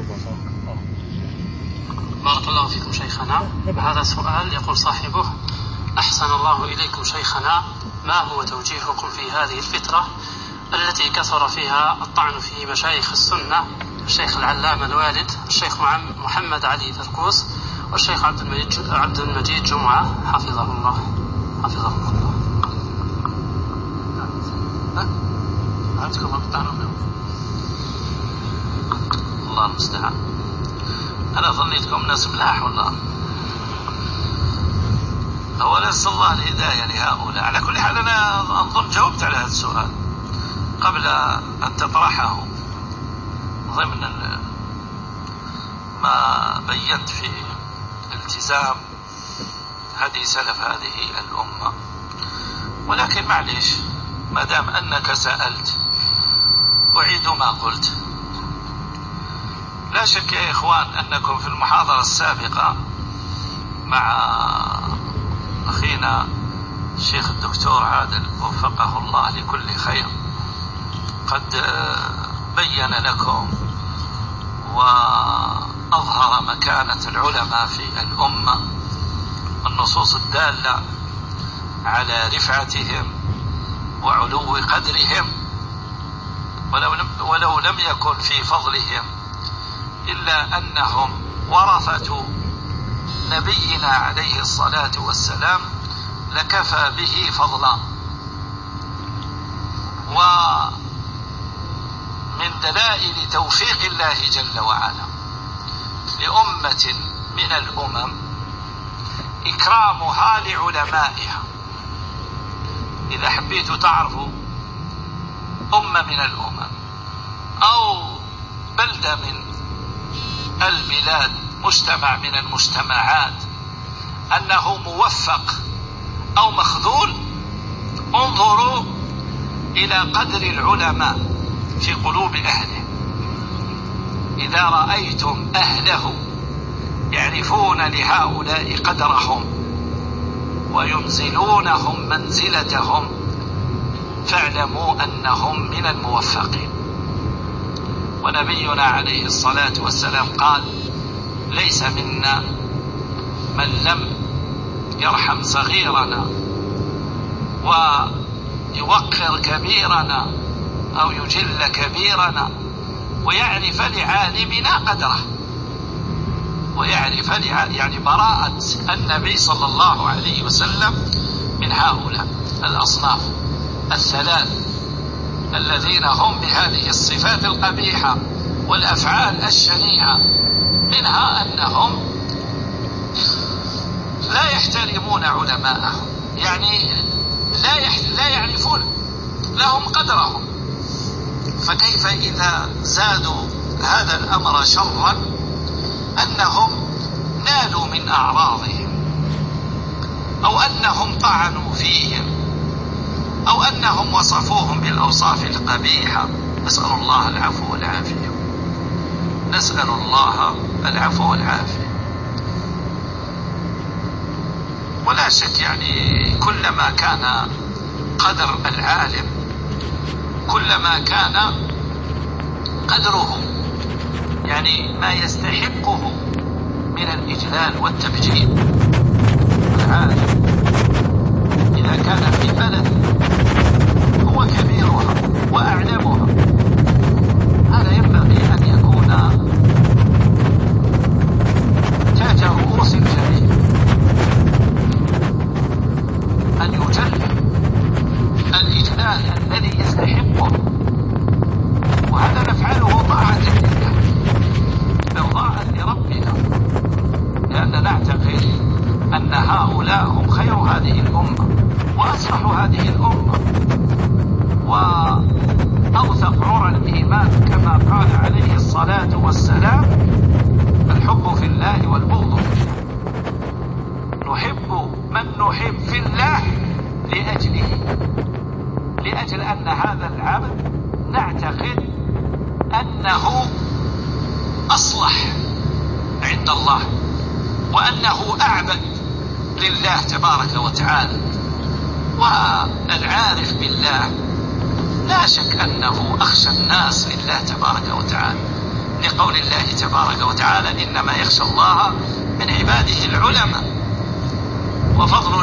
بارك الله فيكم شيخنا. هذا سؤال يقول صاحبه: أحسن الله إليكم شيخنا، ما هو توجيهكم في هذه الفترة التي كثر فيها الطعن في مشايخ السنة، الشيخ العلامة الوالد الشيخ محمد علي دركوس والشيخ عبد المجيد جمعة حفظه الله. عندكم الطعن؟ الله المستعان. أنا ظنيتكم ناس ملاح والله. أولا نسأل الله الهداية لهؤلاء. على كل حال أنا أظن جاوبت على هذا السؤال قبل أن تطرحه ضمن ما بينت في التزام هدي سلف هذه الأمة. ولكن معليش، ما دام أنك سألت أعيد ما قلت. لا شك يا إخوان أنكم في المحاضرة السابقة مع أخينا الشيخ الدكتور عادل وفقه الله لكل خير قد بين لكم وأظهر مكانة العلماء في الأمة، النصوص الدالة على رفعتهم وعلو قدرهم، ولو لم يكن في فضلهم إلا أنهم ورثة نبينا عليه الصلاة والسلام لكفى به فضلا. ومن دلائل توفيق الله جل وعلا لأمة من الأمم إكرامها لعلمائها. إذا حبيتوا تعرفوا أمة من الأمم أو بلدة من البلاد، مجتمع من المجتمعات، أنه موفق أو مخذول، انظروا إلى قدر العلماء في قلوب أهله. إذا رأيتم أهله يعرفون لهؤلاء قدرهم وينزلونهم منزلتهم فاعلموا أنهم من الموفقين. ونبينا عليه الصلاة والسلام قال: ليس منا من لم يرحم صغيرنا ويوقر كبيرنا أو يجل كبيرنا ويعرف لعالمنا قدره، ويعرف يعني براءة النبي صلى الله عليه وسلم من هؤلاء الأصناف الثلاث الذين هم بهذه الصفات القبيحة والأفعال الشنيعة، منها أنهم لا يحترمون علماءهم، يعني لا يعرفون لهم قدرهم. فكيف إذا زادوا هذا الأمر شرا أنهم نالوا من أعراضهم أو أنهم طعنوا فيهم أو أنهم وصفوهم بالأوصاف القبيحة؟ نسأل الله العفو والعافية، نسأل الله العفو والعافية. ولا شك يعني كلما كان قدر العالم كلما كان قدره يعني ما يستحقه من الإجلال والتبجيل. العالم إذا كان في بلد هو كبيرها وأعلمها، هذا ينبغي أن يكون تاج رؤوس الجميع، أن يجل الإجلال الذي يستحقه. وهذا نفعله طاعة لله إرضاء لربنا، لأننا نعتقد أن هؤلاء هم خير هذه الأمة وأصلح هذه الأمة وأوثق عرى الإيمان، كما قال عليه الصلاة والسلام: الحب في الله والبغض في الله. نحب من نحب في الله لأجل أن هذا العبد نعتقد أنه أصلح عند الله وأنه أعبد لله تبارك وتعالى. والعارف بالله لا شك أنه أخشى الناس لله تبارك وتعالى لقول الله تبارك وتعالى إنما يخشى الله من عباده العلماء. وفضل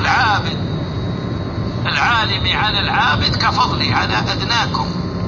العالم على العابد كفضلي على أدناكم.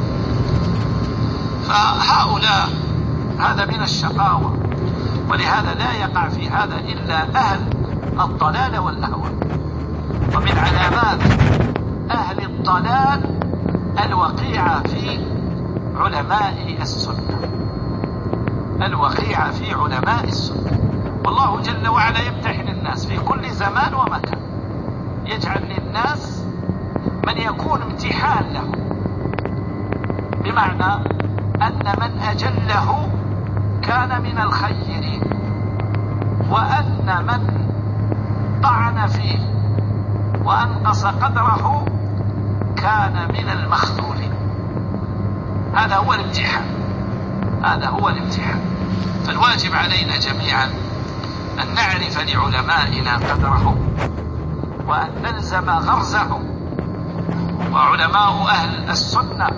فهؤلاء هذا من الشقاوة، ولهذا لا يقع في هذا إلا أهل الضلال والأهواء. ومن علامات أهل الضلال الوقيعة في علماء السنة، الوقيعة في علماء السنة. والله جل وعلا يمتحن الناس في كل زمان ومكان، يجعل للناس من يكون امتحان له، بمعنى أن من أجله كان من الخيرين، وأن من طعن فيه وأنقص قدره كان من المخذولين. هذا هو الامتحان، هذا هو الامتحان. فالواجب علينا جميعا أن نعرف لعلمائنا قدرهم وأن نلزم غرزهم. وعلماء أهل السنة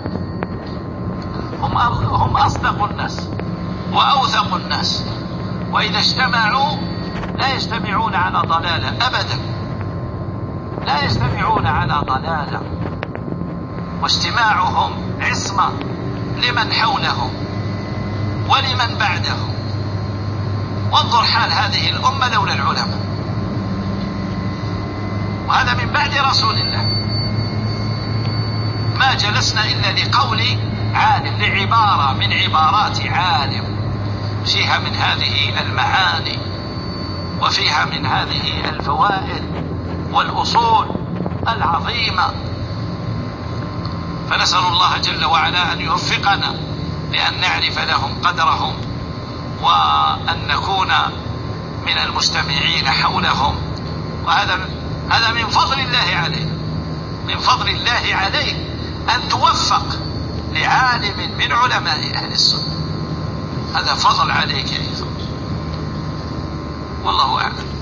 هم أصدق الناس وأوثق الناس، وإذا اجتمعوا لا يجتمعون على ضلالة أبدا، لا يجتمعون على ضلالة، واجتماعهم عصمة لمن حولهم ولمن بعدهم. وانظر حال هذه الأمة لولا العلماء، وهذا من بعد رسول الله ما جلسنا إلا لقول عالم، لعبارة من عبارات عالم فيها من هذه المعاني وفيها من هذه الفوائد والأصول العظيمة. فنسأل الله جل وعلا أن يوفقنا لأن نعرف لهم قدرهم، وأن نكون من المجتمعين حولهم. وهذا من فضل الله عليه، من فضل الله عليك أن توفق لعالم من علماء أهل السنة. هذا فضل عليك أيضا، والله أعلم.